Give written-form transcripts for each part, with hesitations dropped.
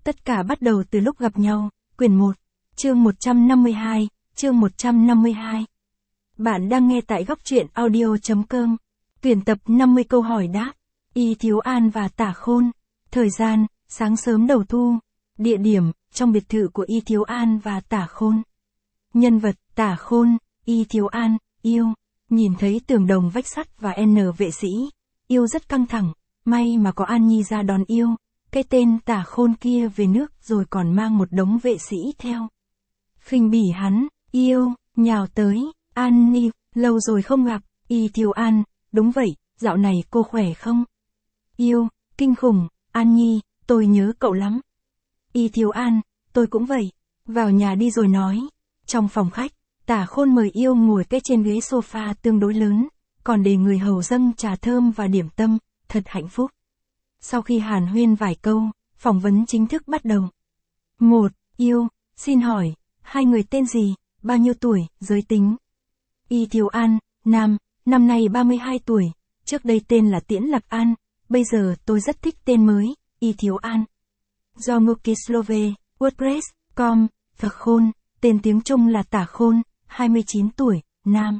Tất cả bắt đầu từ lúc gặp nhau, quyển 1, chương 152, chương 152. Bạn đang nghe tại góc truyện audio.com. Tuyển tập 50 câu hỏi đáp. Y Thiếu An và Tả Khôn. Thời gian, sáng sớm đầu thu. Địa điểm, trong biệt thự của Y Thiếu An và Tả Khôn. Nhân vật, Tả Khôn, Y Thiếu An, yêu. Nhìn thấy tường đồng vách sắt và N vệ sĩ. Yêu rất căng thẳng, may mà có An Nhi ra đón yêu. Cái tên Tả Khôn kia về nước rồi còn mang một đống vệ sĩ theo. Khinh bỉ hắn, yêu, nhào tới, An Nhi, lâu rồi không gặp, Y Thiếu An, đúng vậy, dạo này cô khỏe không? Yêu, kinh khủng, An Nhi, tôi nhớ cậu lắm. Y Thiếu An, tôi cũng vậy, vào nhà đi rồi nói. Trong phòng khách, Tả Khôn mời yêu ngồi cái trên ghế sofa tương đối lớn, còn để người hầu dâng trà thơm và điểm tâm, thật hạnh phúc. Sau khi hàn huyên vài câu, phỏng vấn chính thức bắt đầu. 1. Yêu, xin hỏi, hai người tên gì, bao nhiêu tuổi, giới tính? Y Thiếu An, nam, năm nay 32 tuổi, trước đây tên là Tiễn Lạc An, bây giờ tôi rất thích tên mới, Y Thiếu An. Do Mukislove, WordPress.com, Tả Khôn, tên tiếng Trung là Tả Khôn, 29 tuổi, nam.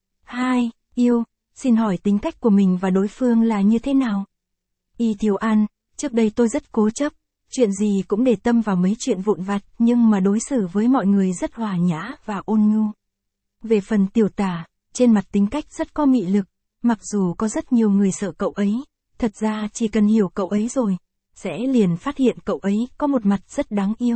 2. Yêu, xin hỏi tính cách của mình và đối phương là như thế nào? Y Thiếu An, trước đây tôi rất cố chấp, chuyện gì cũng để tâm vào mấy chuyện vụn vặt nhưng mà đối xử với mọi người rất hòa nhã và ôn nhu. Về phần Tiểu Tả, trên mặt tính cách rất có mị lực, mặc dù có rất nhiều người sợ cậu ấy, thật ra chỉ cần hiểu cậu ấy rồi, sẽ liền phát hiện cậu ấy có một mặt rất đáng yêu.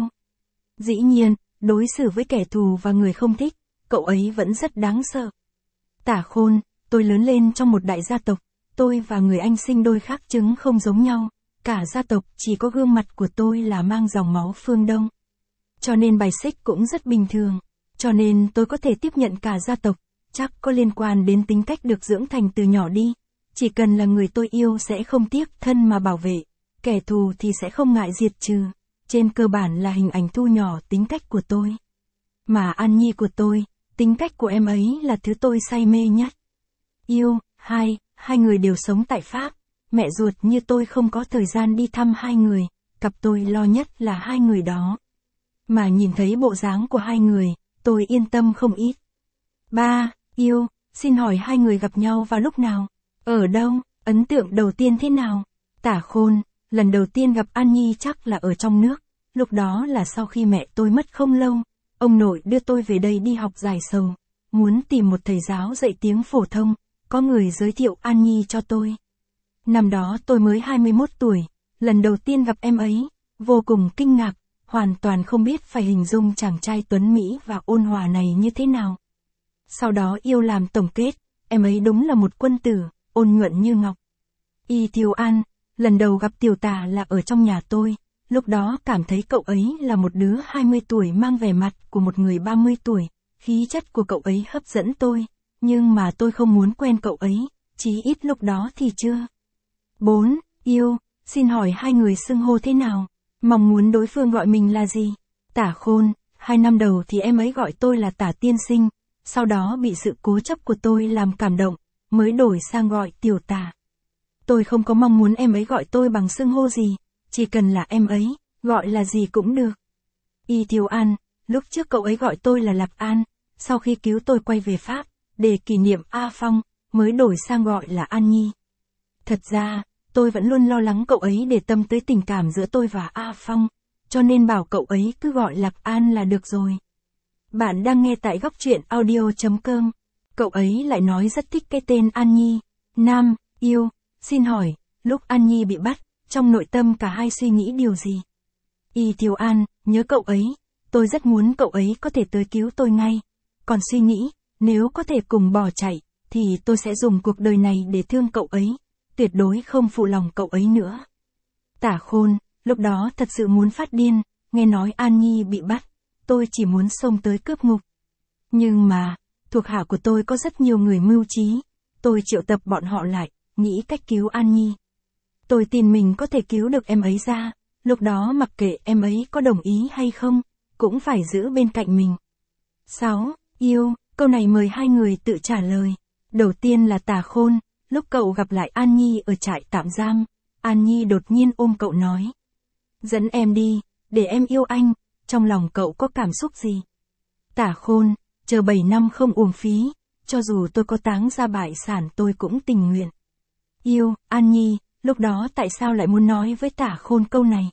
Dĩ nhiên, đối xử với kẻ thù và người không thích, cậu ấy vẫn rất đáng sợ. Tả Khôn, tôi lớn lên trong một đại gia tộc. Tôi và người anh sinh đôi khác trứng không giống nhau, cả gia tộc chỉ có gương mặt của tôi là mang dòng máu phương Đông. Cho nên bài xích cũng rất bình thường, cho nên tôi có thể tiếp nhận cả gia tộc, chắc có liên quan đến tính cách được dưỡng thành từ nhỏ đi. Chỉ cần là người tôi yêu sẽ không tiếc thân mà bảo vệ, kẻ thù thì sẽ không ngại diệt trừ, trên cơ bản là hình ảnh thu nhỏ tính cách của tôi. Mà An Nhi của tôi, tính cách của em ấy là thứ tôi say mê nhất. Yêu, hai người đều sống tại Pháp, mẹ ruột như tôi không có thời gian đi thăm hai người, cặp tôi lo nhất là hai người đó. Mà nhìn thấy bộ dáng của hai người, tôi yên tâm không ít. 3. Yêu, xin hỏi hai người gặp nhau vào lúc nào? Ở đâu? Ấn tượng đầu tiên thế nào? Tả Khôn, lần đầu tiên gặp An Nhi chắc là ở trong nước, lúc đó là sau khi mẹ tôi mất không lâu, ông nội đưa tôi về đây đi học giải sầu, muốn tìm một thầy giáo dạy tiếng phổ thông. Có người giới thiệu An Nhi cho tôi. Năm đó tôi mới 21 tuổi, lần đầu tiên gặp em ấy, vô cùng kinh ngạc, hoàn toàn không biết phải hình dung chàng trai tuấn Mỹ và ôn hòa này như thế nào. Sau đó yêu làm tổng kết, em ấy đúng là một quân tử, ôn nhuận như ngọc. Y Thiếu An, lần đầu gặp Tiểu Tả là ở trong nhà tôi, lúc đó cảm thấy cậu ấy là một đứa 20 tuổi mang vẻ mặt của một người 30 tuổi, khí chất của cậu ấy hấp dẫn tôi. Nhưng mà tôi không muốn quen cậu ấy, chí ít lúc đó thì chưa. 4. Yêu, xin hỏi hai người xưng hô thế nào? Mong muốn đối phương gọi mình là gì? Tả Khôn, 2 năm đầu thì em ấy gọi tôi là Tả tiên sinh, sau đó bị sự cố chấp của tôi làm cảm động, mới đổi sang gọi Tiểu Tả. Tôi không có mong muốn em ấy gọi tôi bằng xưng hô gì, chỉ cần là em ấy, gọi là gì cũng được. Y Thiếu An, lúc trước cậu ấy gọi tôi là Lạc An, sau khi cứu tôi quay về Pháp, để kỷ niệm A Phong, mới đổi sang gọi là An Nhi. Thật ra, tôi vẫn luôn lo lắng cậu ấy để tâm tới tình cảm giữa tôi và A Phong, cho nên bảo cậu ấy cứ gọi Lạc An là được rồi. Bạn đang nghe tại góc truyện audio.com. Cậu ấy lại nói rất thích cái tên An Nhi. Nam, yêu, xin hỏi, lúc An Nhi bị bắt, trong nội tâm cả hai suy nghĩ điều gì? Y Thiếu An, nhớ cậu ấy, tôi rất muốn cậu ấy có thể tới cứu tôi ngay. Còn suy nghĩ, nếu có thể cùng bỏ chạy, thì tôi sẽ dùng cuộc đời này để thương cậu ấy, tuyệt đối không phụ lòng cậu ấy nữa. Tả Khôn, lúc đó thật sự muốn phát điên, nghe nói An Nhi bị bắt, tôi chỉ muốn xông tới cướp ngục. Nhưng mà, thuộc hạ của tôi có rất nhiều người mưu trí, tôi triệu tập bọn họ lại, nghĩ cách cứu An Nhi. Tôi tin mình có thể cứu được em ấy ra, lúc đó mặc kệ em ấy có đồng ý hay không, cũng phải giữ bên cạnh mình. 6. Yêu, câu này mời hai người tự trả lời. Đầu tiên là Tả Khôn, lúc cậu gặp lại An Nhi ở trại tạm giam, An Nhi đột nhiên ôm cậu nói. Dẫn em đi, để em yêu anh, trong lòng cậu có cảm xúc gì? Tả Khôn, chờ 7 năm không uổng phí, cho dù tôi có táng ra bại sản tôi cũng tình nguyện. Yêu, An Nhi, lúc đó tại sao lại muốn nói với Tả Khôn câu này?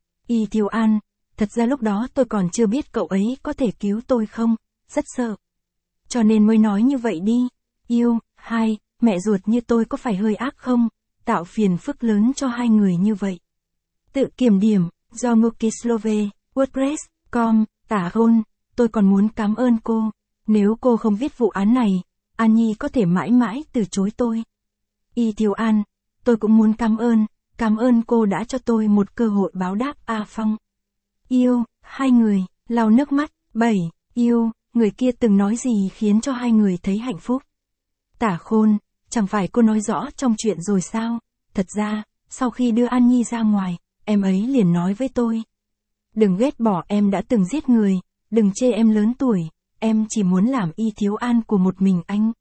Y Thiều An, thật ra lúc đó tôi còn chưa biết cậu ấy có thể cứu tôi không, rất sợ. Cho nên mới nói như vậy đi. Yêu, hai, mẹ ruột như tôi có phải hơi ác không, tạo phiền phức lớn cho hai người như vậy. Tự kiểm điểm, do Mukislove, WordPress.com, Tả Khôn, tôi còn muốn cảm ơn cô. Nếu cô không viết vụ án này, An Nhi có thể mãi mãi từ chối tôi. Y Thiều An, tôi cũng muốn cảm ơn cô đã cho tôi một cơ hội báo đáp A Phong. Yêu, hai người, lau nước mắt. 7. Yêu, người kia từng nói gì khiến cho hai người thấy hạnh phúc? Tả Khôn, chẳng phải cô nói rõ trong chuyện rồi sao? Thật ra, sau khi đưa An Nhi ra ngoài, em ấy liền nói với tôi. Đừng ghét bỏ em đã từng giết người, đừng chê em lớn tuổi, em chỉ muốn làm Y Thiếu An của một mình anh.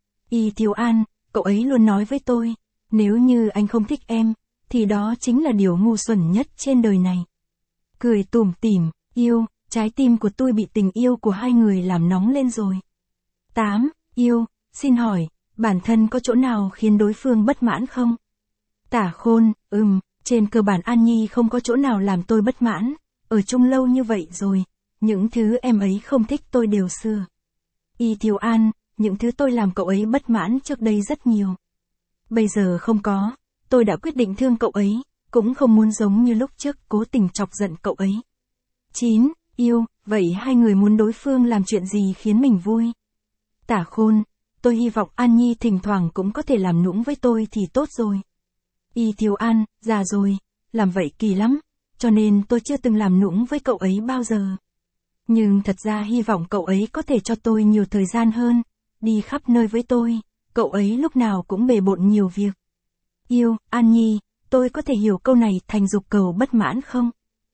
Y Thiếu An, cậu ấy luôn nói với tôi, nếu như anh không thích em, thì đó chính là điều ngu xuẩn nhất trên đời này. Cười tủm tỉm, yêu, trái tim của tôi bị tình yêu của hai người làm nóng lên rồi. 8. Yêu, xin hỏi, bản thân có chỗ nào khiến đối phương bất mãn không? Tả Khôn, trên cơ bản An Nhi không có chỗ nào làm tôi bất mãn, ở chung lâu như vậy rồi, những thứ em ấy không thích tôi đều sửa. Y Thiều An, những thứ tôi làm cậu ấy bất mãn trước đây rất nhiều. Bây giờ không có, tôi đã quyết định thương cậu ấy, cũng không muốn giống như lúc trước cố tình chọc giận cậu ấy. 9. Yêu, vậy hai người muốn đối phương làm chuyện gì khiến mình vui? Tả Khôn, tôi hy vọng An Nhi thỉnh thoảng cũng có thể làm nũng với tôi thì tốt rồi. Y Thiều An, già rồi, làm vậy kỳ lắm, cho nên tôi chưa từng làm nũng với cậu ấy bao giờ. Nhưng thật ra hy vọng cậu ấy có thể cho tôi nhiều thời gian hơn, đi khắp nơi với tôi, cậu ấy lúc nào cũng bề bộn nhiều việc. Yêu, An Nhi, tôi có thể hiểu câu này thành dục cầu bất mãn không?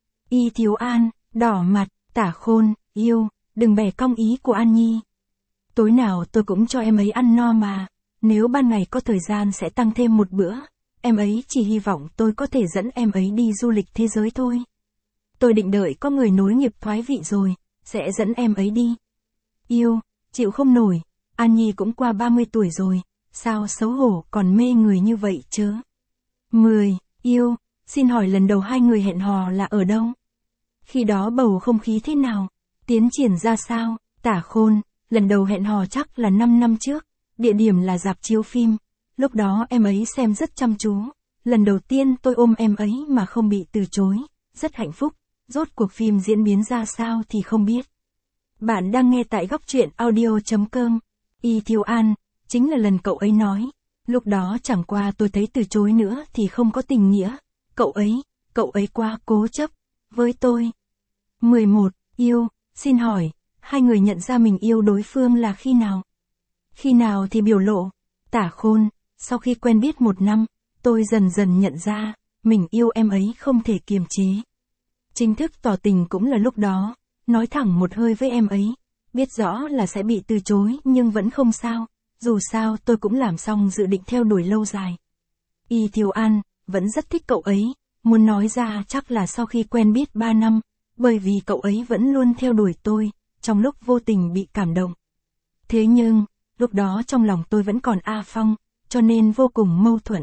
Y Thiếu An, đỏ mặt, Tả Khôn, yêu, đừng bẻ cong ý của An Nhi. Tối nào tôi cũng cho em ấy ăn no mà, nếu ban ngày có thời gian sẽ tăng thêm một bữa, em ấy chỉ hy vọng tôi có thể dẫn em ấy đi du lịch thế giới thôi. Tôi định đợi có người nối nghiệp thoái vị rồi, sẽ dẫn em ấy đi. Yêu, chịu không nổi, An Nhi cũng qua 30 tuổi rồi, sao xấu hổ còn mê người như vậy chứ? 10. Yêu, xin hỏi lần đầu hai người hẹn hò là ở đâu? Khi đó bầu không khí thế nào? Tiến triển ra sao? Tả Khôn, lần đầu hẹn hò chắc là 5 năm trước, địa điểm là rạp chiếu phim, lúc đó em ấy xem rất chăm chú, lần đầu tiên tôi ôm em ấy mà không bị từ chối, rất hạnh phúc, rốt cuộc phim diễn biến ra sao thì không biết. Bạn đang nghe tại góc truyện audio.com. Y Thiều An, chính là lần cậu ấy nói, lúc đó chẳng qua tôi thấy từ chối nữa thì không có tình nghĩa, cậu ấy quá cố chấp với tôi. 11. Yêu, xin hỏi, hai người nhận ra mình yêu đối phương là khi nào? Khi nào thì biểu lộ? Tả Khôn, sau khi quen biết 1 năm, tôi dần dần nhận ra, mình yêu em ấy không thể kiềm chế. Chính thức tỏ tình cũng là lúc đó, nói thẳng một hơi với em ấy, biết rõ là sẽ bị từ chối nhưng vẫn không sao, dù sao tôi cũng làm xong dự định theo đuổi lâu dài. Y Thiều An, vẫn rất thích cậu ấy, muốn nói ra chắc là sau khi quen biết 3 năm, bởi vì cậu ấy vẫn luôn theo đuổi tôi, trong lúc vô tình bị cảm động. Thế nhưng, lúc đó trong lòng tôi vẫn còn A Phong, cho nên vô cùng mâu thuẫn.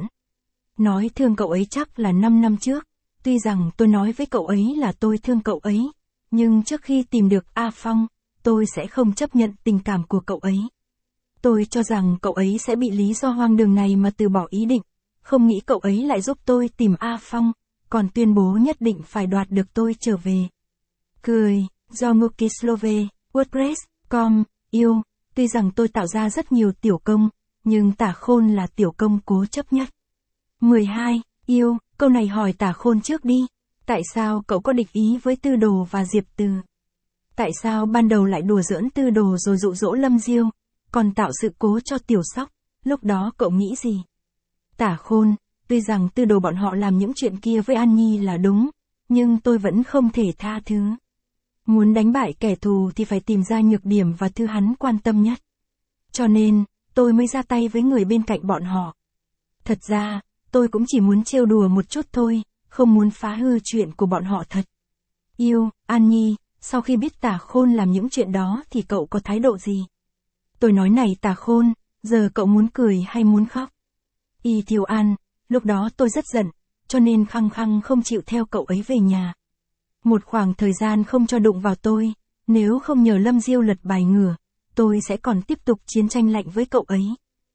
Nói thương cậu ấy chắc là 5 năm trước, tuy rằng tôi nói với cậu ấy là tôi thương cậu ấy, nhưng trước khi tìm được A Phong, tôi sẽ không chấp nhận tình cảm của cậu ấy. Tôi cho rằng cậu ấy sẽ bị lý do hoang đường này mà từ bỏ ý định, không nghĩ cậu ấy lại giúp tôi tìm A Phong, còn tuyên bố nhất định phải đoạt được tôi trở về. Cười, do Mukislove, WordPress.com, yêu, tuy rằng tôi tạo ra rất nhiều tiểu công, nhưng Tả Khôn là tiểu công cố chấp nhất. 12. Yêu, câu này hỏi Tả Khôn trước đi. Tại sao cậu có địch ý với Tư Đồ và Diệp Từ? Tại sao ban đầu lại đùa giỡn Tư Đồ rồi dụ dỗ Lâm Diêu, còn tạo sự cố cho Tiểu Sóc, lúc đó cậu nghĩ gì? Tả Khôn, tuy rằng Tư Đồ bọn họ làm những chuyện kia với An Nhi là đúng, nhưng tôi vẫn không thể tha thứ. Muốn đánh bại kẻ thù thì phải tìm ra nhược điểm và thứ hắn quan tâm nhất. Cho nên, tôi mới ra tay với người bên cạnh bọn họ. Thật ra, tôi cũng chỉ muốn trêu đùa một chút thôi, không muốn phá hư chuyện của bọn họ thật. Yêu, An Nhi, sau khi biết Tả Khôn làm những chuyện đó thì cậu có thái độ gì? Tôi nói này Tả Khôn, giờ cậu muốn cười hay muốn khóc? Y Thiều An, lúc đó tôi rất giận, cho nên khăng khăng không chịu theo cậu ấy về nhà. Một khoảng thời gian không cho đụng vào tôi, nếu không nhờ Lâm Diêu lật bài ngửa, tôi sẽ còn tiếp tục chiến tranh lạnh với cậu ấy.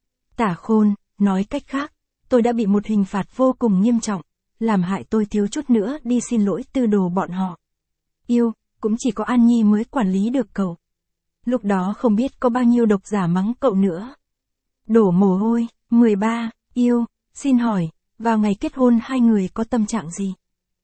Tả Khôn, nói cách khác, tôi đã bị một hình phạt vô cùng nghiêm trọng, làm hại tôi thiếu chút nữa đi xin lỗi Tư Đồ bọn họ. Yêu, cũng chỉ có An Nhi mới quản lý được cậu. Lúc đó không biết có bao nhiêu độc giả mắng cậu nữa. Đổ mồ hôi, 13, yêu, xin hỏi, vào ngày kết hôn hai người có tâm trạng gì?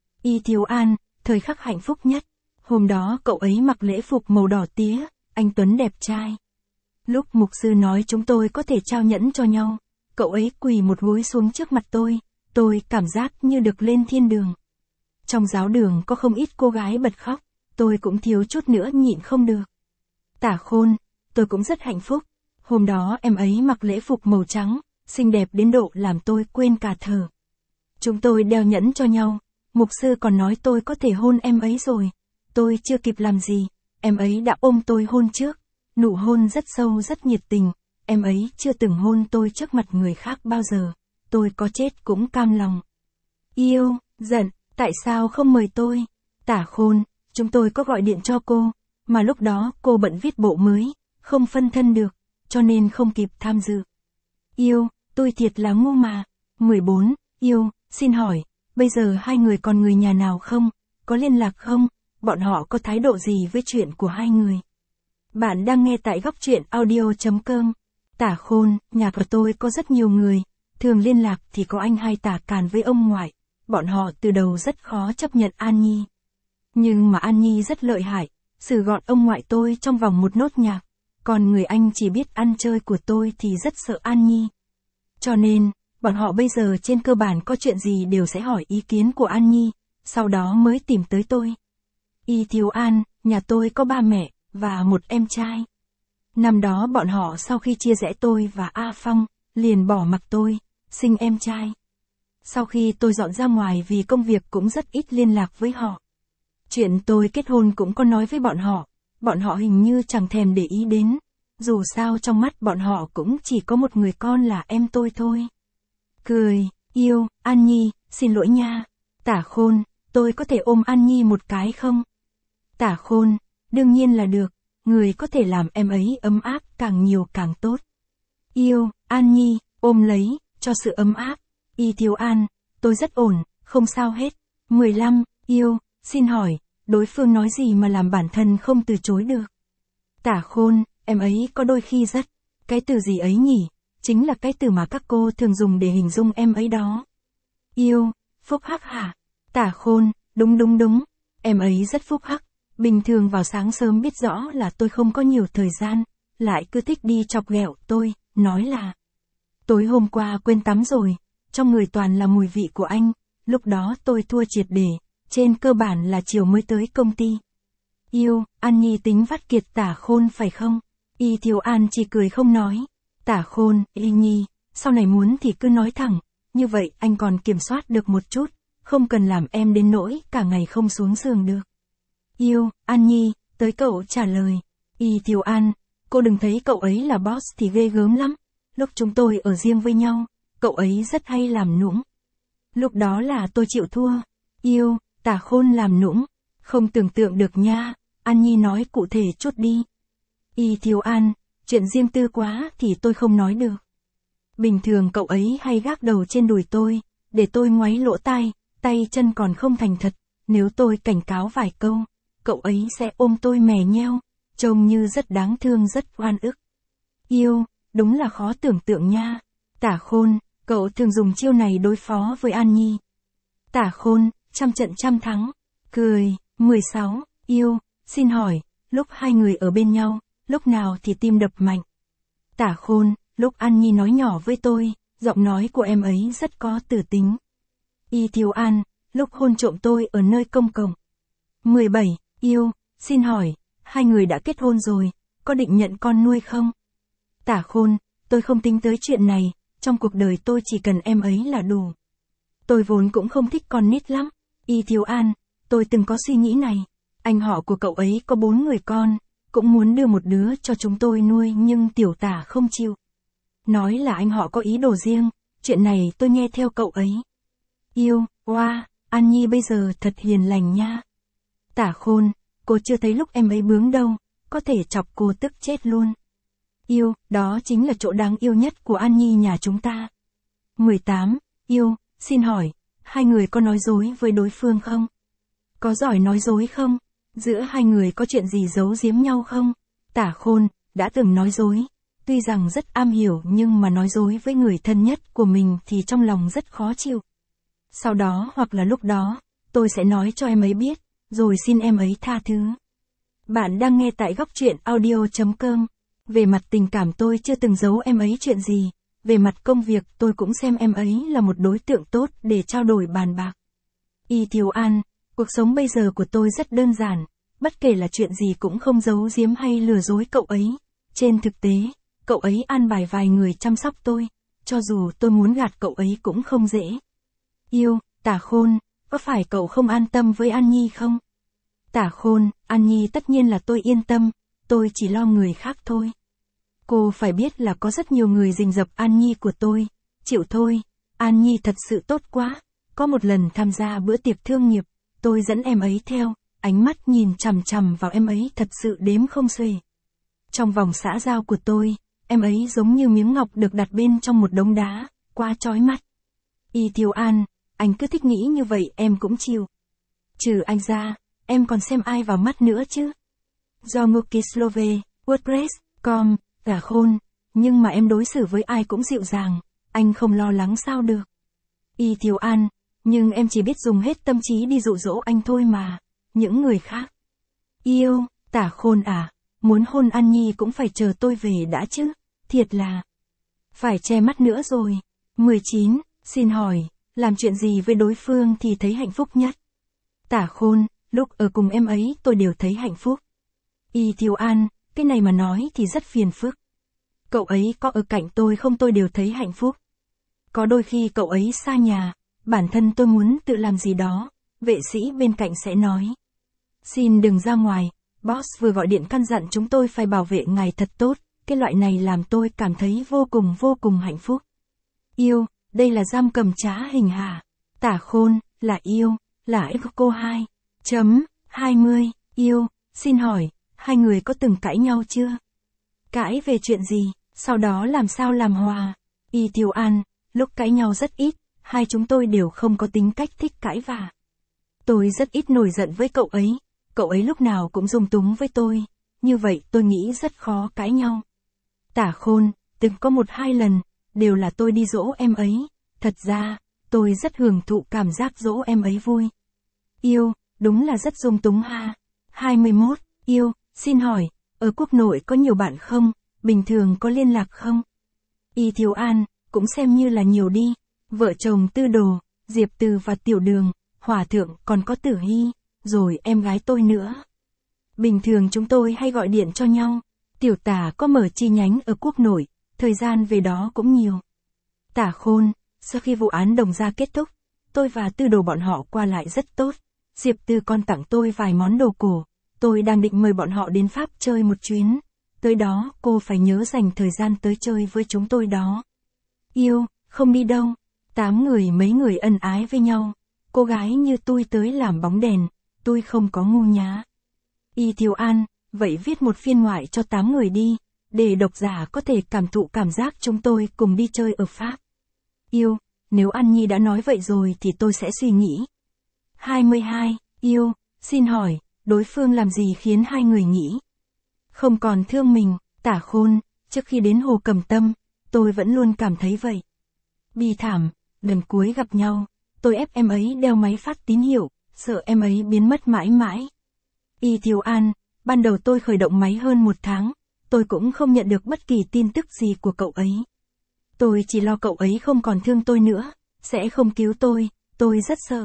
Y Thiếu An, thời khắc hạnh phúc nhất. Hôm đó cậu ấy mặc lễ phục màu đỏ tía, anh Tuấn đẹp trai. Lúc mục sư nói chúng tôi có thể trao nhẫn cho nhau, cậu ấy quỳ một gối xuống trước mặt tôi cảm giác như được lên thiên đường. Trong giáo đường có không ít cô gái bật khóc, tôi cũng thiếu chút nữa nhịn không được. Tả Khôn, tôi cũng rất hạnh phúc. Hôm đó em ấy mặc lễ phục màu trắng, xinh đẹp đến độ làm tôi quên cả thở. Chúng tôi đeo nhẫn cho nhau, mục sư còn nói tôi có thể hôn em ấy rồi. Tôi chưa kịp làm gì, em ấy đã ôm tôi hôn trước. Nụ hôn rất sâu rất nhiệt tình, em ấy chưa từng hôn tôi trước mặt người khác bao giờ. Tôi có chết cũng cam lòng. Yêu, giận, tại sao không mời tôi? Tả Khôn, chúng tôi có gọi điện cho cô, mà lúc đó cô bận viết bộ mới, không phân thân được, cho nên không kịp tham dự. Yêu, tôi thiệt là ngu mà. 14, yêu, xin hỏi, bây giờ hai người còn người nhà nào không? Có liên lạc không? Bọn họ có thái độ gì với chuyện của hai người? Bạn đang nghe tại góc truyện audio.com. Tả Khôn, nhà của tôi có rất nhiều người, thường liên lạc thì có anh hai Tả Càn với ông ngoại. Bọn họ từ đầu rất khó chấp nhận An Nhi. Nhưng mà An Nhi rất lợi hại, xử gọn ông ngoại tôi trong vòng một nốt nhạc. Còn người anh chỉ biết ăn chơi của tôi thì rất sợ An Nhi. Cho nên, bọn họ bây giờ trên cơ bản có chuyện gì đều sẽ hỏi ý kiến của An Nhi, sau đó mới tìm tới tôi. Y Thiếu An, nhà tôi có ba mẹ, và một em trai. Năm đó bọn họ sau khi chia rẽ tôi và A Phong, liền bỏ mặc tôi, sinh em trai. Sau khi tôi dọn ra ngoài vì công việc cũng rất ít liên lạc với họ. Chuyện tôi kết hôn cũng có nói với bọn họ hình như chẳng thèm để ý đến. Dù sao trong mắt bọn họ cũng chỉ có một người con là em tôi thôi. Cười, yêu, An Nhi, xin lỗi nha. Tả Khôn, tôi có thể ôm An Nhi một cái không? Tả Khôn, đương nhiên là được, người có thể làm em ấy ấm áp càng nhiều càng tốt. Yêu, An Nhi, ôm lấy, cho sự ấm áp. Y Thiếu An, tôi rất ổn, không sao hết. 15, yêu, xin hỏi, đối phương nói gì mà làm bản thân không từ chối được? Tả Khôn, em ấy có đôi khi rất, cái từ gì ấy nhỉ? Chính là cái từ mà các cô thường dùng để hình dung em ấy đó. Yêu, phúc hắc hả? Tả Khôn, đúng, em ấy rất phúc hắc. Bình thường vào sáng sớm biết rõ là tôi không có nhiều thời gian, lại cứ thích đi chọc ghẹo tôi, nói là tối hôm qua quên tắm rồi, trong người toàn là mùi vị của anh, lúc đó tôi thua triệt để, trên cơ bản là chiều mới tới công ty. Yêu, An Nhi tính vắt kiệt Tả Khôn phải không? Y Thiếu An chỉ cười không nói. Tả Khôn, Y Nhi, sau này muốn thì cứ nói thẳng, như vậy anh còn kiểm soát được một chút, không cần làm em đến nỗi cả ngày không xuống giường được. Yêu, An Nhi, tới cậu trả lời. Y Thiếu An, cô đừng thấy cậu ấy là boss thì ghê gớm lắm. Lúc chúng tôi ở riêng với nhau, cậu ấy rất hay làm nũng. Lúc đó là tôi chịu thua. Yêu, Tả Khôn làm nũng. Không tưởng tượng được nha, An Nhi nói cụ thể chút đi. Y Thiếu An, chuyện riêng tư quá thì tôi không nói được. Bình thường cậu ấy hay gác đầu trên đùi tôi, để tôi ngoáy lỗ tai, tay chân còn không thành thật. Nếu tôi cảnh cáo vài câu, cậu ấy sẽ ôm tôi mè nheo, trông như rất đáng thương rất oan ức. Yêu, đúng là khó tưởng tượng nha. Tả Khôn, cậu thường dùng chiêu này đối phó với An Nhi. Tả Khôn, trăm trận trăm thắng. Cười, 16, yêu, xin hỏi, lúc hai người ở bên nhau, lúc nào thì tim đập mạnh? Tả Khôn, lúc An Nhi nói nhỏ với tôi, giọng nói của em ấy rất có tử tính. Y Thiếu An, lúc hôn trộm tôi ở nơi công cộng. 17, yêu, xin hỏi, hai người đã kết hôn rồi, có định nhận con nuôi không? Tả Khôn, tôi không tính tới chuyện này, trong cuộc đời tôi chỉ cần em ấy là đủ. Tôi vốn cũng không thích con nít lắm. Y Thiếu An, tôi từng có suy nghĩ này. Anh họ của cậu ấy có 4 người con, cũng muốn đưa một đứa cho chúng tôi nuôi nhưng Tiểu Tả không chịu. Nói là anh họ có ý đồ riêng, chuyện này tôi nghe theo cậu ấy. Yêu, wow, An Nhi bây giờ thật hiền lành nha. Tả Khôn, cô chưa thấy lúc em ấy bướng đâu, có thể chọc cô tức chết luôn. Yêu, đó chính là chỗ đáng yêu nhất của An Nhi nhà chúng ta. 18. Yêu, xin hỏi, hai người có nói dối với đối phương không? Có giỏi nói dối không? Giữa hai người có chuyện gì giấu giếm nhau không? Tả Khôn, đã từng nói dối. Tuy rằng rất am hiểu nhưng mà nói dối với người thân nhất của mình thì trong lòng rất khó chịu. Sau đó hoặc là lúc đó, tôi sẽ nói cho em ấy biết, rồi xin em ấy tha thứ. Bạn đang nghe tại góc truyện audio.com. Về mặt tình cảm tôi chưa từng giấu em ấy chuyện gì. Về mặt công việc tôi cũng xem em ấy là một đối tượng tốt để trao đổi bàn bạc. Y Thiều An, cuộc sống bây giờ của tôi rất đơn giản, bất kể là chuyện gì cũng không giấu giếm hay lừa dối cậu ấy. Trên thực tế, cậu ấy an bài vài người chăm sóc tôi, cho dù tôi muốn gạt cậu ấy cũng không dễ. Yêu, Tả Khôn, có phải cậu không an tâm với An Nhi không? Tả Khôn, An Nhi tất nhiên là tôi yên tâm, tôi chỉ lo người khác thôi. Cô phải biết là có rất nhiều người rình rập An Nhi của tôi, chịu thôi, An Nhi thật sự tốt quá. Có một lần tham gia bữa tiệc thương nghiệp, tôi dẫn em ấy theo, ánh mắt nhìn chằm chằm vào em ấy thật sự đếm không xuể. Trong vòng xã giao của tôi, em ấy giống như miếng ngọc được đặt bên trong một đống đá, quá chói mắt. Y Thiều An, anh cứ thích nghĩ như vậy em cũng chịu. Trừ anh ra, em còn xem ai vào mắt nữa chứ? Do Mukislove, WordPress.com, Tả Khôn, nhưng mà em đối xử với ai cũng dịu dàng, anh không lo lắng sao được. Y Thiều An, nhưng em chỉ biết dùng hết tâm trí đi dụ dỗ anh thôi mà, những người khác. Yêu, Tả Khôn à, muốn hôn An Nhi cũng phải chờ tôi về đã chứ, thiệt là. Phải che mắt nữa rồi. 19, xin hỏi, làm chuyện gì với đối phương thì thấy hạnh phúc nhất? Tả Khôn, lúc ở cùng em ấy tôi đều thấy hạnh phúc. Y Thiều An, cái này mà nói thì rất phiền phức. Cậu ấy có ở cạnh tôi không tôi đều thấy hạnh phúc. Có đôi khi cậu ấy xa nhà, bản thân tôi muốn tự làm gì đó, vệ sĩ bên cạnh sẽ nói. Xin đừng ra ngoài, boss vừa gọi điện căn dặn chúng tôi phải bảo vệ ngài thật tốt, cái loại này làm tôi cảm thấy vô cùng hạnh phúc. Yêu, đây là giam cầm trá hình hả? Tả Khôn, là yêu, là Echo 2.20, yêu, xin hỏi, hai người có từng cãi nhau chưa? Cãi về chuyện gì, sau đó làm sao làm hòa? Y Thiều An, lúc cãi nhau rất ít, hai chúng tôi đều không có tính cách thích cãi vã. Tôi rất ít nổi giận với cậu ấy lúc nào cũng dung túng với tôi, như vậy tôi nghĩ rất khó cãi nhau. Tả Khôn, từng có 1-2 lần, đều là tôi đi dỗ em ấy, thật ra, tôi rất hưởng thụ cảm giác dỗ em ấy vui. Yêu, đúng là rất dung túng ha. 21, yêu, xin hỏi, ở quốc nội có nhiều bạn không, bình thường có liên lạc không? Y Thiều An, cũng xem như là nhiều đi, vợ chồng Tư Đồ, Diệp Từ và Tiểu Đường, Hòa Thượng còn có Tử Hy, rồi em gái tôi nữa. Bình thường chúng tôi hay gọi điện cho nhau, Tiểu Tả có mở chi nhánh ở quốc nội, thời gian về đó cũng nhiều. Tả Khôn, sau khi vụ án Đồng Gia kết thúc, tôi và Tư Đồ bọn họ qua lại rất tốt, Diệp Từ còn tặng tôi vài món đồ cổ, tôi đang định mời bọn họ đến Pháp chơi một chuyến, tới đó cô phải nhớ dành thời gian tới chơi với chúng tôi đó. Yêu, không đi đâu, 8 người mấy người ân ái với nhau, cô gái như tôi tới làm bóng đèn, tôi không có ngu nhá. Y Thiều An, vậy viết một phiên ngoại cho 8 người đi, để độc giả có thể cảm thụ cảm giác chúng tôi cùng đi chơi ở Pháp. Yêu, nếu An Nhi đã nói vậy rồi thì tôi sẽ suy nghĩ. 22, yêu, xin hỏi, đối phương làm gì khiến hai người nghĩ không còn thương mình? Tả Khôn, trước khi đến Hồ Cầm Tâm, tôi vẫn luôn cảm thấy vậy. Bi thảm, lần cuối gặp nhau, tôi ép em ấy đeo máy phát tín hiệu, sợ em ấy biến mất mãi mãi. Y Thiều An, ban đầu tôi khởi động máy hơn 1 tháng, tôi cũng không nhận được bất kỳ tin tức gì của cậu ấy. Tôi chỉ lo cậu ấy không còn thương tôi nữa, sẽ không cứu tôi rất sợ.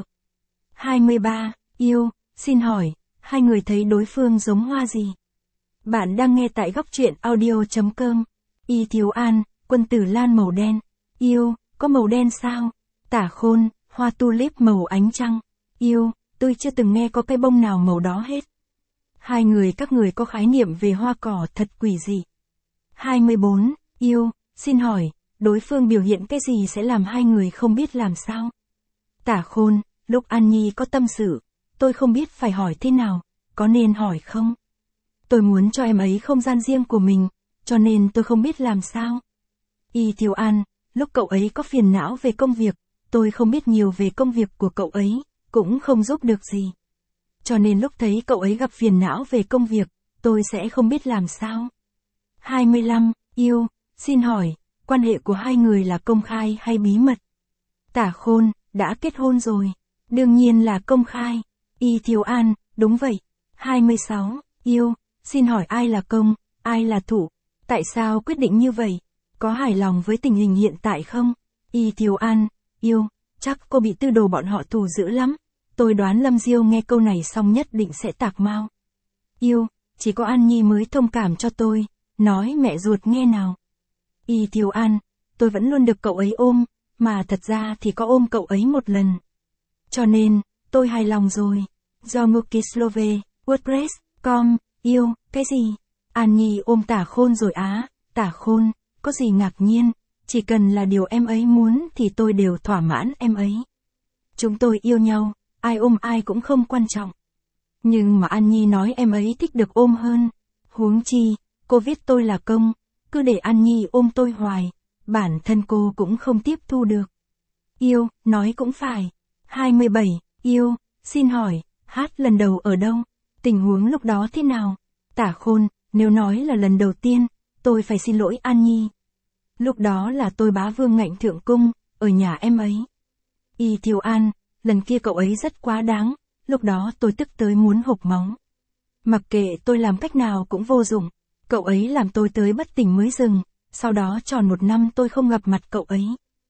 23, yêu, xin hỏi, hai người thấy đối phương giống hoa gì? Bạn đang nghe tại góc truyện audio.com. Y Thiều An, quân tử lan màu đen. Yêu, có màu đen sao? Tả Khôn, hoa tulip màu ánh trăng. Yêu, tôi chưa từng nghe có cây bông nào màu đó hết. Hai người các người có khái niệm về hoa cỏ thật quỷ dị. 24. Yêu, xin hỏi, đối phương biểu hiện cái gì sẽ làm hai người không biết làm sao? Tả Khôn, lúc An Nhi có tâm sự, tôi không biết phải hỏi thế nào, có nên hỏi không? Tôi muốn cho em ấy không gian riêng của mình, cho nên tôi không biết làm sao. Y Thiều An, lúc cậu ấy có phiền não về công việc, tôi không biết nhiều về công việc của cậu ấy, cũng không giúp được gì. Cho nên lúc thấy cậu ấy gặp phiền não về công việc, tôi sẽ không biết làm sao. 25. Yêu, xin hỏi, quan hệ của hai người là công khai hay bí mật? Tả Khôn, đã kết hôn rồi. Đương nhiên là công khai. Y Thiều An, đúng vậy. 26. Yêu, xin hỏi ai là công, ai là thủ? Tại sao quyết định như vậy? Có hài lòng với tình hình hiện tại không? Y Thiều An, yêu, chắc cô bị tư đồ bọn họ thù dữ lắm. Tôi đoán Lâm Diêu nghe câu này xong nhất định sẽ tạc mau. Yêu, chỉ có An Nhi mới thông cảm cho tôi, nói mẹ ruột nghe nào. Y Thiều An, tôi vẫn luôn được cậu ấy ôm, mà thật ra thì có ôm cậu ấy một lần. Cho nên, tôi hài lòng rồi. Do Mukislove, WordPress.com, yêu, cái gì? An Nhi ôm Tả Khôn rồi á, Tả Khôn, có gì ngạc nhiên, chỉ cần là điều em ấy muốn thì tôi đều thỏa mãn em ấy. Chúng tôi yêu nhau, ai ôm ai cũng không quan trọng. Nhưng mà An Nhi nói em ấy thích được ôm hơn. Huống chi, cô viết tôi là công, cứ để An Nhi ôm tôi hoài, bản thân cô cũng không tiếp thu được. Yêu, nói cũng phải. 27. Yêu, xin hỏi, hát lần đầu ở đâu? Tình huống lúc đó thế nào? Tả Khôn, nếu nói là lần đầu tiên, tôi phải xin lỗi An Nhi. Lúc đó là tôi bá vương ngạnh thượng cung, ở nhà em ấy. Y Thiều An, lần kia cậu ấy rất quá đáng, lúc đó tôi tức tới muốn hộc máu. Mặc kệ tôi làm cách nào cũng vô dụng, cậu ấy làm tôi tới bất tỉnh mới dừng, sau đó tròn 1 năm tôi không gặp mặt cậu ấy.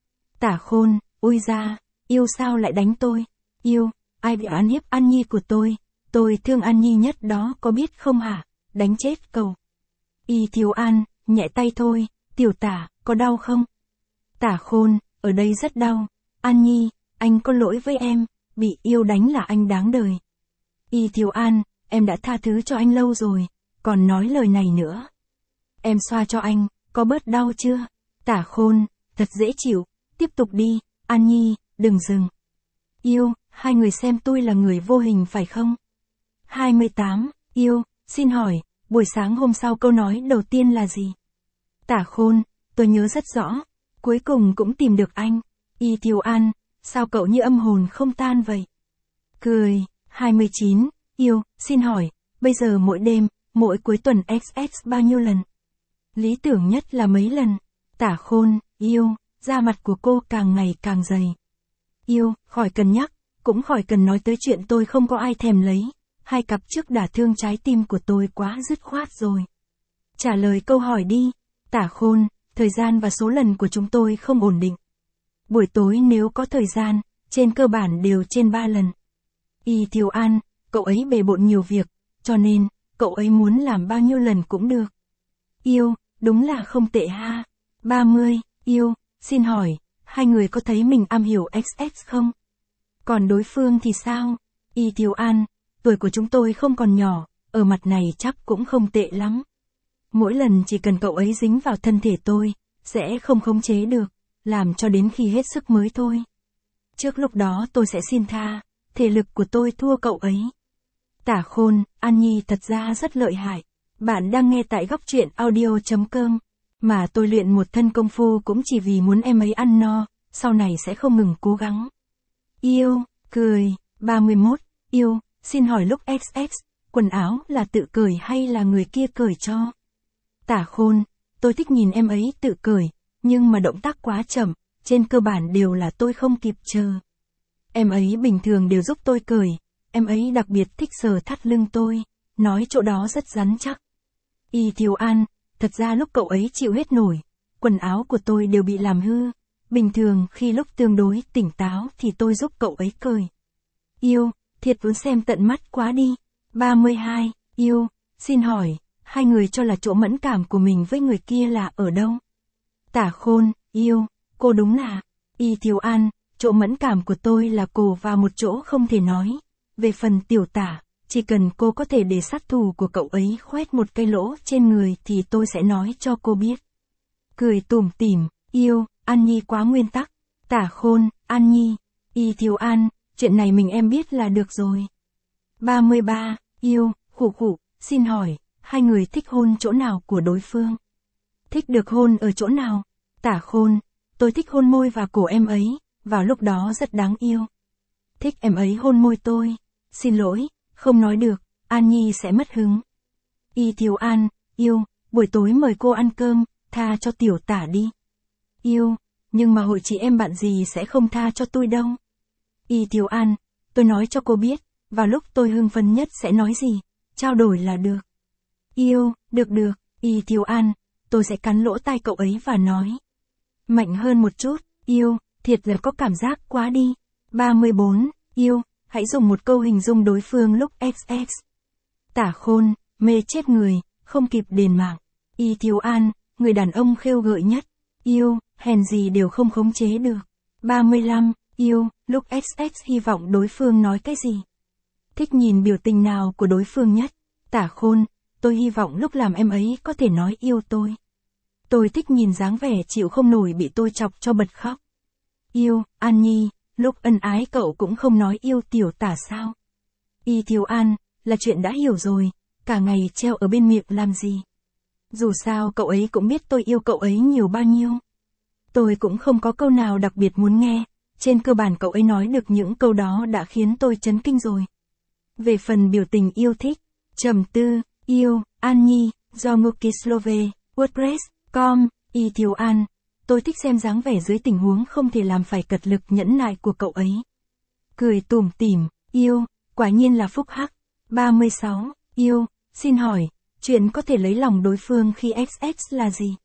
Tả Khôn, ôi ra, yêu sao lại đánh tôi? Yêu, ai bị ăn hiếp An Nhi của tôi thương An Nhi nhất đó có biết không hả? Đánh chết cậu. Y Thiều An, nhẹ tay thôi, tiểu Tả, có đau không? Tả Khôn, ở đây rất đau. An Nhi, anh có lỗi với em, bị yêu đánh là anh đáng đời. Y Thiều An, em đã tha thứ cho anh lâu rồi, còn nói lời này nữa. Em xoa cho anh, có bớt đau chưa? Tả Khôn, thật dễ chịu, tiếp tục đi, An Nhi, đừng dừng. Yêu, hai người xem tôi là người vô hình phải không? 28. Yêu, xin hỏi, buổi sáng hôm sau câu nói đầu tiên là gì? Tả Khôn, tôi nhớ rất rõ, cuối cùng cũng tìm được anh. Y Thiều An, sao cậu như âm hồn không tan vậy? Cười. 29. Yêu, xin hỏi, bây giờ mỗi đêm, mỗi cuối tuần XX bao nhiêu lần? Lý tưởng nhất là mấy lần? Tả Khôn, yêu, da mặt của cô càng ngày càng dày. Yêu, khỏi cần nhắc, cũng khỏi cần nói tới chuyện tôi không có ai thèm lấy. Hai cặp trước đả thương trái tim của tôi quá dứt khoát rồi. Trả lời câu hỏi đi. Tả Khôn, thời gian và số lần của chúng tôi không ổn định. Buổi tối nếu có thời gian, trên cơ bản đều trên 3 lần. Y Thiều An, cậu ấy bề bộn nhiều việc, cho nên, cậu ấy muốn làm bao nhiêu lần cũng được. Yêu, đúng là không tệ ha. 30. Yêu, xin hỏi, hai người có thấy mình am hiểu XX không? Còn đối phương thì sao? Y Thiều An, tuổi của chúng tôi không còn nhỏ, ở mặt này chắc cũng không tệ lắm. Mỗi lần chỉ cần cậu ấy dính vào thân thể tôi, sẽ không khống chế được, làm cho đến khi hết sức mới thôi. Trước lúc đó tôi sẽ xin tha, thể lực của tôi thua cậu ấy. Tả Khôn, An Nhi thật ra rất lợi hại. Bạn đang nghe tại góc truyện audio.com. Mà tôi luyện một thân công phu cũng chỉ vì muốn em ấy ăn no, sau này sẽ không ngừng cố gắng. Yêu, cười. 31. Yêu, xin hỏi lúc XX, quần áo là tự cởi hay là người kia cởi cho? Tả Khôn, tôi thích nhìn em ấy tự cởi, nhưng mà động tác quá chậm, trên cơ bản đều là tôi không kịp chờ. Em ấy bình thường đều giúp tôi cởi, em ấy đặc biệt thích sờ thắt lưng tôi, nói chỗ đó rất rắn chắc. Y Thiều An, thật ra lúc cậu ấy chịu hết nổi, quần áo của tôi đều bị làm hư, bình thường khi lúc tương đối tỉnh táo thì tôi giúp cậu ấy cởi. Yêu, thiệt muốn xem tận mắt quá đi. 32. Yêu, xin hỏi, hai người cho là chỗ mẫn cảm của mình với người kia là ở đâu? Tả Khôn, yêu, cô đúng là. Y Thiều An, chỗ mẫn cảm của tôi là cổ vào một chỗ không thể nói. Về phần tiểu tả, chỉ cần cô có thể để sát thủ của cậu ấy khoét một cái lỗ trên người thì tôi sẽ nói cho cô biết. Cười tủm tỉm, yêu, An Nhi quá nguyên tắc. Tả Khôn, An Nhi, Y Thiếu An, chuyện này mình em biết là được rồi. 33, yêu, khụ khụ, xin hỏi, hai người thích hôn chỗ nào của đối phương? Thích được hôn ở chỗ nào? Tả Khôn, tôi thích hôn môi vào cổ em ấy, vào lúc đó rất đáng yêu. Thích em ấy hôn môi tôi. Xin lỗi, không nói được, An Nhi sẽ mất hứng. Y Thiếu An, yêu, buổi tối mời cô ăn cơm, tha cho tiểu tả đi. Yêu, nhưng mà hội chị em bạn gì sẽ không tha cho tôi đâu. Y Thiếu An, tôi nói cho cô biết, vào lúc tôi hưng phấn nhất sẽ nói gì, trao đổi là được. Yêu, được được, Y Thiếu An, tôi sẽ cắn lỗ tai cậu ấy và nói. Mạnh hơn một chút, yêu, thiệt là có cảm giác quá đi. 34, yêu, hãy dùng một câu hình dung đối phương lúc XX. Tả Khôn, mê chết người, không kịp đền mạng. Y Thiếu An, người đàn ông khêu gợi nhất. Yêu, hèn gì đều không khống chế được. 35, yêu, lúc XX hy vọng đối phương nói cái gì? Thích nhìn biểu tình nào của đối phương nhất? Tả Khôn, tôi hy vọng lúc làm em ấy có thể nói yêu tôi. Tôi thích nhìn dáng vẻ chịu không nổi bị tôi chọc cho bật khóc. Yêu, An Nhi, lúc ân ái cậu cũng không nói yêu tiểu tả sao? Y Thiếu An, là chuyện đã hiểu rồi, cả ngày treo ở bên miệng làm gì? Dù sao cậu ấy cũng biết tôi yêu cậu ấy nhiều bao nhiêu. Tôi cũng không có câu nào đặc biệt muốn nghe, trên cơ bản cậu ấy nói được những câu đó đã khiến tôi chấn kinh rồi. Về phần biểu tình yêu thích, trầm tư, yêu, An Nhi, do Mukislove, WordPress.com, Y Thiếu An, tôi thích xem dáng vẻ dưới tình huống không thể làm phải cật lực nhẫn nại của cậu ấy. Cười tủm tỉm, yêu, quả nhiên là phúc hắc. 36, yêu, xin hỏi, chuyện có thể lấy lòng đối phương khi XX là gì?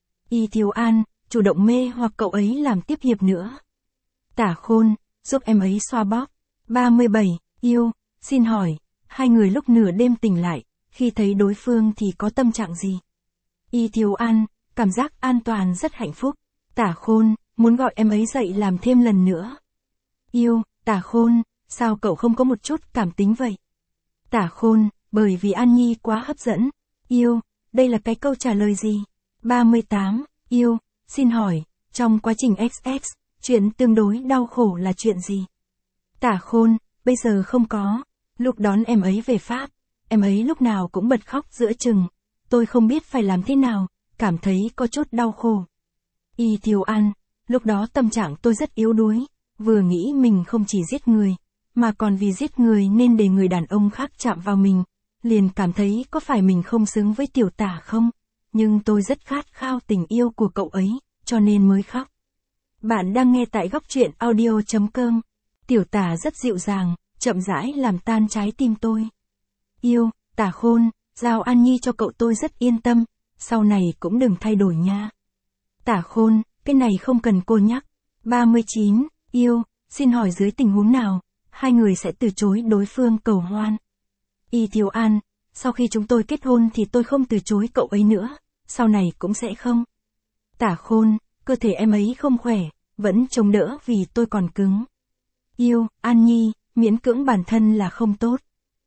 Y Thiếu An, chủ động mê hoặc cậu ấy làm tiếp hiệp nữa. Tả Khôn, giúp em ấy xoa bóp. 37, yêu, xin hỏi, hai người lúc nửa đêm tỉnh lại, khi thấy đối phương thì có tâm trạng gì? Y Thiếu An, cảm giác an toàn rất hạnh phúc. Tả Khôn, muốn gọi em ấy dậy làm thêm lần nữa. Yêu, Tả Khôn, sao cậu không có một chút cảm tính vậy? Tả Khôn, bởi vì An Nhi quá hấp dẫn. Yêu, đây là cái câu trả lời gì? 38, yêu, xin hỏi, trong quá trình XX, chuyện tương đối đau khổ là chuyện gì? Tả Khôn, bây giờ không có. Lúc đón em ấy về Pháp, em ấy lúc nào cũng bật khóc giữa chừng. Tôi không biết phải làm thế nào, cảm thấy có chút đau khổ. Y Thiếu An, lúc đó tâm trạng tôi rất yếu đuối, vừa nghĩ mình không chỉ giết người, mà còn vì giết người nên để người đàn ông khác chạm vào mình, liền cảm thấy có phải mình không xứng với tiểu tả không, nhưng tôi rất khát khao tình yêu của cậu ấy, cho nên mới khóc. Bạn đang nghe tại góc truyện audio.com, tiểu tả rất dịu dàng, chậm rãi làm tan trái tim tôi. Yêu, Tả Khôn, giao An Nhi cho cậu tôi rất yên tâm, sau này cũng đừng thay đổi nha. Tả Khôn, cái này không cần cô nhắc. 39, yêu, xin hỏi dưới tình huống nào, hai người sẽ từ chối đối phương cầu hoan? Y Thiếu An, sau khi chúng tôi kết hôn thì tôi không từ chối cậu ấy nữa, sau này cũng sẽ không. Tả Khôn, cơ thể em ấy không khỏe, vẫn chống đỡ vì tôi còn cứng. Yêu, An Nhi, miễn cưỡng bản thân là không tốt.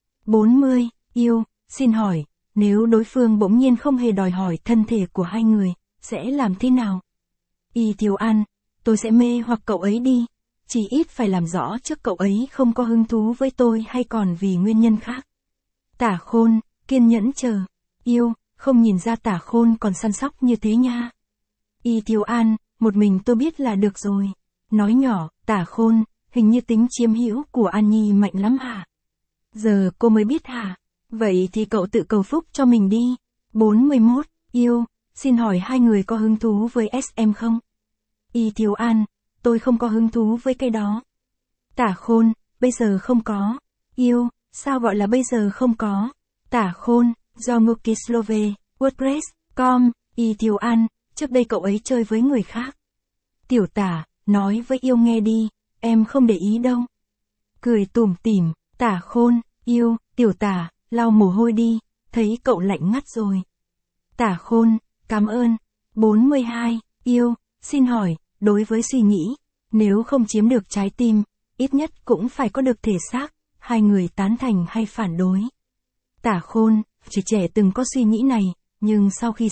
40, yêu, xin hỏi, nếu đối phương bỗng nhiên không hề đòi hỏi thân thể của hai người, sẽ làm thế nào? Y Thiếu An, tôi sẽ mê hoặc cậu ấy đi, chỉ ít phải làm rõ trước cậu ấy không có hứng thú với tôi hay còn vì nguyên nhân khác. Tả Khôn, kiên nhẫn chờ. Yêu, không nhìn ra Tả Khôn còn săn sóc như thế nha. Y Thiếu An, một mình tôi biết là được rồi. Nói nhỏ, Tả Khôn, hình như tính chiếm hữu của An Nhi mạnh lắm hả? Giờ cô mới biết hả? Vậy thì cậu tự cầu phúc cho mình đi. 41, yêu, xin hỏi hai người có hứng thú với SM không? Y Thiếu An, tôi không có hứng thú với cái đó. Tả Khôn, bây giờ không có. Yêu, sao gọi là bây giờ không có? Tả Khôn, do Mukislove, WordPress.com, Y Thiếu An, trước đây cậu ấy chơi với người khác. Tiểu Tả, nói với yêu nghe đi, em không để ý đâu. Cười tủm tỉm, Tả Khôn, yêu, Tiểu Tả, lau mồ hôi đi, thấy cậu lạnh ngắt rồi. Tả Khôn, cảm ơn. 42, yêu, xin hỏi, đối với suy nghĩ, nếu không chiếm được trái tim, ít nhất cũng phải có được thể xác, hai người tán thành hay phản đối. Tả Khôn, trẻ từng có suy nghĩ này, nhưng sau khi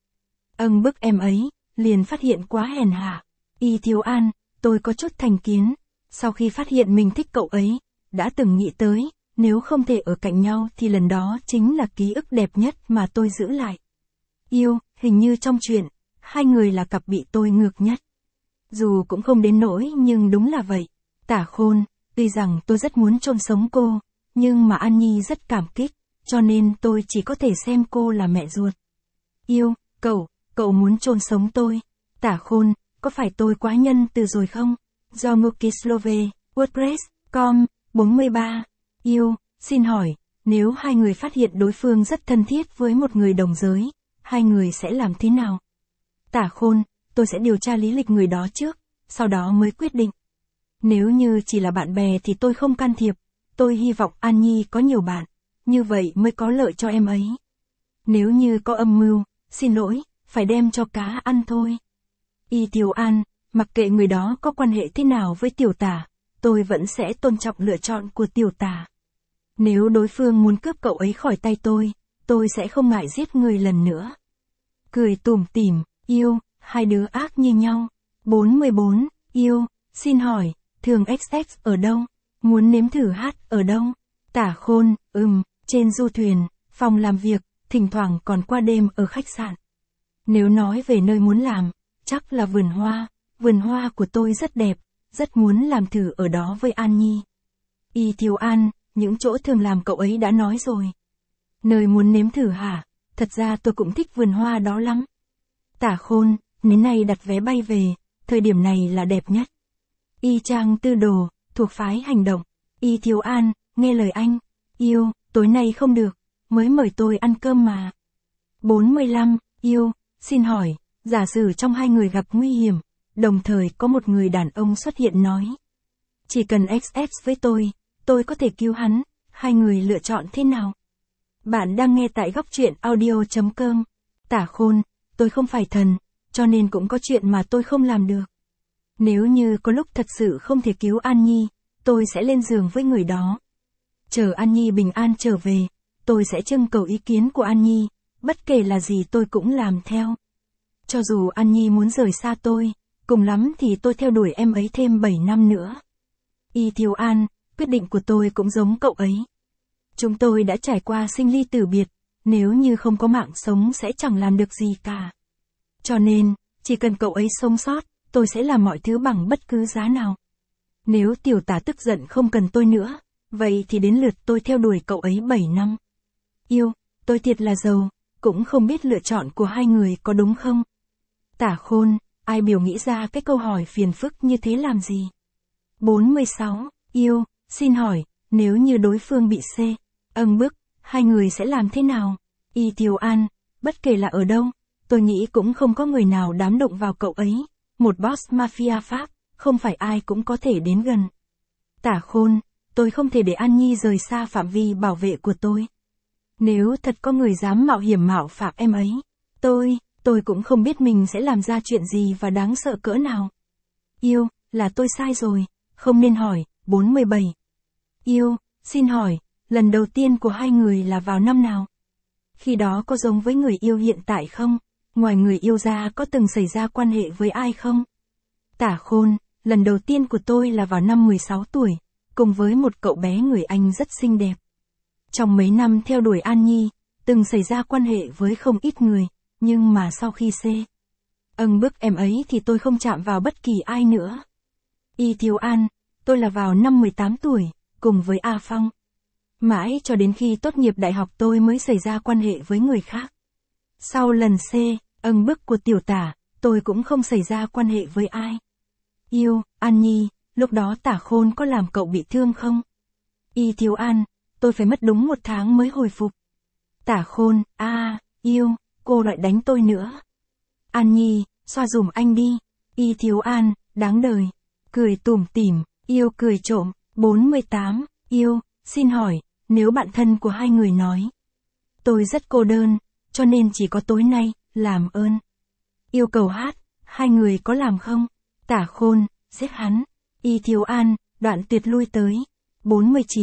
bức em ấy, liền phát hiện quá hèn hạ. Y Thiếu An, tôi có chút thành kiến, sau khi phát hiện mình thích cậu ấy, đã từng nghĩ tới, nếu không thể ở cạnh nhau thì lần đó chính là ký ức đẹp nhất mà tôi giữ lại. Yêu, hình như trong chuyện, hai người là cặp bị tôi ngược nhất. Dù cũng không đến nỗi nhưng đúng là vậy. Tả Khôn, tuy rằng tôi rất muốn chôn sống cô, nhưng mà An Nhi rất cảm kích, cho nên tôi chỉ có thể xem cô là mẹ ruột. Yêu, cậu muốn chôn sống tôi. Tả Khôn, có phải tôi quá nhân từ rồi không? Do Mukislove, WordPress.com, 43. Yêu, xin hỏi, nếu hai người phát hiện đối phương rất thân thiết với một người đồng giới, hai người sẽ làm thế nào? Tả Khôn, tôi sẽ điều tra lý lịch người đó trước, sau đó mới quyết định. Nếu như chỉ là bạn bè thì tôi không can thiệp, tôi hy vọng An Nhi có nhiều bạn, như vậy mới có lợi cho em ấy. Nếu như có âm mưu, xin lỗi, phải đem cho cá ăn thôi. Y Thiếu An, mặc kệ người đó có quan hệ thế nào với Tiểu Tả, tôi vẫn sẽ tôn trọng lựa chọn của Tiểu Tả. Nếu đối phương muốn cướp cậu ấy khỏi tay tôi sẽ không ngại giết người lần nữa. Cười tủm tỉm, yêu, hai đứa ác như nhau. 44, yêu, xin hỏi, thường XX ở đâu? Muốn nếm thử hát ở đâu? Tả Khôn, trên du thuyền, phòng làm việc, thỉnh thoảng còn qua đêm ở khách sạn. Nếu nói về nơi muốn làm, chắc là vườn hoa của tôi rất đẹp, rất muốn làm thử ở đó với An Nhi. Y Thiếu An, những chỗ thường làm cậu ấy đã nói rồi. Nơi muốn nếm thử hả? Thật ra tôi cũng thích vườn hoa đó lắm. Tả Khôn, đến nay đặt vé bay về, thời điểm này là đẹp nhất. Y Trang Tư Đồ, thuộc phái hành động. Y Thiếu An, nghe lời anh. Yêu, tối nay không được, mới mời tôi ăn cơm mà. 45, yêu, xin hỏi, giả sử trong hai người gặp nguy hiểm, đồng thời có một người đàn ông xuất hiện nói. Chỉ cần XX với tôi có thể cứu hắn, hai người lựa chọn thế nào? Bạn đang nghe tại góc truyện audio.com. Tả Khôn, tôi không phải thần, cho nên cũng có chuyện mà tôi không làm được. Nếu như có lúc thật sự không thể cứu An Nhi, tôi sẽ lên giường với người đó. Chờ An Nhi bình an trở về, tôi sẽ trưng cầu ý kiến của An Nhi, bất kể là gì tôi cũng làm theo. Cho dù An Nhi muốn rời xa tôi, cùng lắm thì tôi theo đuổi em ấy thêm 7 năm nữa. Y Thiếu An, quyết định của tôi cũng giống cậu ấy. Chúng tôi đã trải qua sinh ly tử biệt, nếu như không có mạng sống sẽ chẳng làm được gì cả. Cho nên, chỉ cần cậu ấy sống sót, tôi sẽ làm mọi thứ bằng bất cứ giá nào. Nếu Tiểu Tả tức giận không cần tôi nữa, vậy thì đến lượt tôi theo đuổi cậu ấy 7 năm. Yêu, tôi thiệt là giàu, cũng không biết lựa chọn của hai người có đúng không? Tả Khôn, ai biểu nghĩ ra cái câu hỏi phiền phức như thế làm gì? 46, yêu, xin hỏi, nếu như đối phương bị bức, hai người sẽ làm thế nào? Y Thiếu An, bất kể là ở đâu, tôi nghĩ cũng không có người nào dám động vào cậu ấy. Một boss mafia Pháp, không phải ai cũng có thể đến gần. Tả Khôn, tôi không thể để An Nhi rời xa phạm vi bảo vệ của tôi. Nếu thật có người dám mạo hiểm mạo phạm em ấy, tôi cũng không biết mình sẽ làm ra chuyện gì và đáng sợ cỡ nào. Yêu, là tôi sai rồi, không nên hỏi. 47. Yêu, xin hỏi, lần đầu tiên của hai người là vào năm nào? Khi đó có giống với người yêu hiện tại không? Ngoài người yêu ra có từng xảy ra quan hệ với ai không? Tả Khôn, lần đầu tiên của tôi là vào năm 16 tuổi, cùng với một cậu bé người Anh rất xinh đẹp. Trong mấy năm theo đuổi An Nhi, từng xảy ra quan hệ với không ít người, nhưng mà sau khi bức em ấy thì tôi không chạm vào bất kỳ ai nữa. Y Thiếu An, tôi là vào năm 18 tuổi, cùng với A Phong. Mãi cho đến khi tốt nghiệp đại học tôi mới xảy ra quan hệ với người khác. Sau lần bức của Tiểu Tả, tôi cũng không xảy ra quan hệ với ai. Yêu, An Nhi, lúc đó Tả Khôn có làm cậu bị thương không? Y Thiếu An, tôi phải mất đúng 1 tháng mới hồi phục. Tả Khôn, yêu, cô lại đánh tôi nữa. An Nhi, xoa dùm anh đi. Y Thiếu An, đáng đời. Cười tủm tỉm, yêu cười trộm. 48, yêu, xin hỏi, nếu bạn thân của hai người nói. Tôi rất cô đơn, cho nên chỉ có tối nay, làm ơn. Yêu cầu hát, hai người có làm không? Tả Khôn, giết hắn. Y Thiếu An, đoạn tuyệt lui tới. 49,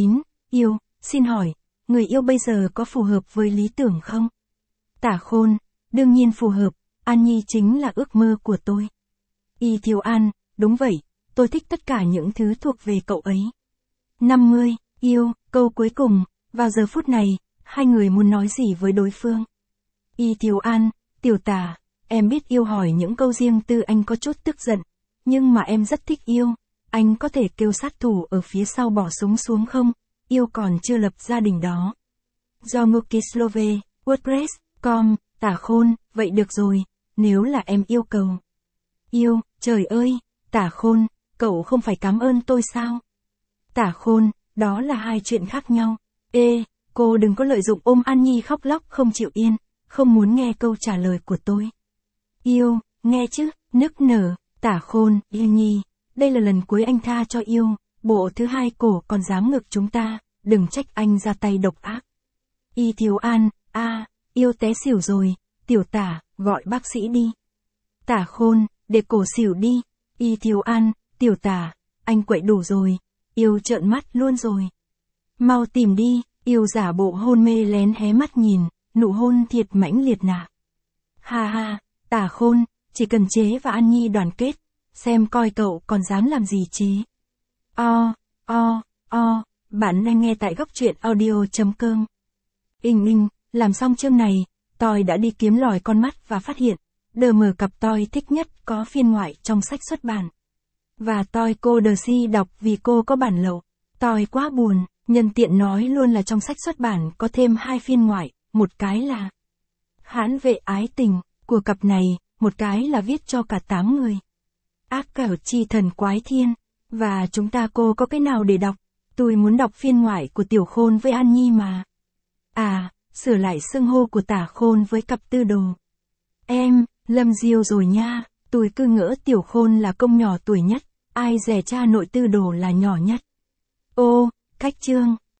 Yêu, xin hỏi, người yêu bây giờ có phù hợp với lý tưởng không? Tả Khôn, đương nhiên phù hợp, An Nhi chính là ước mơ của tôi. Y Thiếu An, đúng vậy, tôi thích tất cả những thứ thuộc về cậu ấy. 50, yêu, câu cuối cùng, vào giờ phút này, hai người muốn nói gì với đối phương? Y Thiếu An, Tiểu Tả, em biết yêu hỏi những câu riêng tư anh có chút tức giận, nhưng mà em rất thích yêu, anh có thể kêu sát thủ ở phía sau bỏ súng xuống không? Yêu còn chưa lập gia đình đó. Do Mukislove, WordPress.com, Tả Khôn, vậy được rồi, nếu là em yêu cầu. Yêu, trời ơi, Tả Khôn, cậu không phải cảm ơn tôi sao? Tả Khôn, đó là hai chuyện khác nhau. Ê, cô đừng có lợi dụng ôm An Nhi khóc lóc không chịu yên, không muốn nghe câu trả lời của tôi. Yêu, nghe chứ, nức nở, Tả Khôn, yêu Nhi, đây là lần cuối anh tha cho yêu, bộ thứ hai cổ còn dám ngược chúng ta, đừng trách anh ra tay độc ác. Y Thiếu An, yêu té xỉu rồi, Tiểu Tả, gọi bác sĩ đi. Tả Khôn, để cổ xỉu đi. Y Thiếu An, Tiểu Tả, anh quậy đủ rồi, yêu trợn mắt luôn rồi. Mau tìm đi, yêu giả bộ hôn mê lén hé mắt nhìn, nụ hôn thiệt mãnh liệt nạ. Ha ha, Tả Khôn, chỉ cần chế và An Nhi đoàn kết, xem coi cậu còn dám làm gì chế. Bạn đang nghe tại góc truyện audio.com. Làm xong chương này, tôi đã đi kiếm lòi con mắt và phát hiện, đờ mờ cặp tôi thích nhất có phiên ngoại trong sách xuất bản. Và tôi cô đờ si đọc vì cô có bản lậu. Tôi quá buồn, nhân tiện nói luôn là trong sách xuất bản có thêm 2 phiên ngoại, một cái là Hãn vệ ái tình, của cặp này, một cái là viết cho cả 8 người. Ác cẩu chi thần quái thiên, và chúng ta cô có cái nào để đọc, tôi muốn đọc phiên ngoại của Tiểu Khôn với An Nhi mà. Sửa lại xưng hô của Tả Khôn với cặp tư đồ. Em, Lâm Diêu rồi nha, tôi cứ ngỡ Tiểu Khôn là công nhỏ tuổi nhất, ai dè cha nội tư đồ là nhỏ nhất. Ô, cách chương.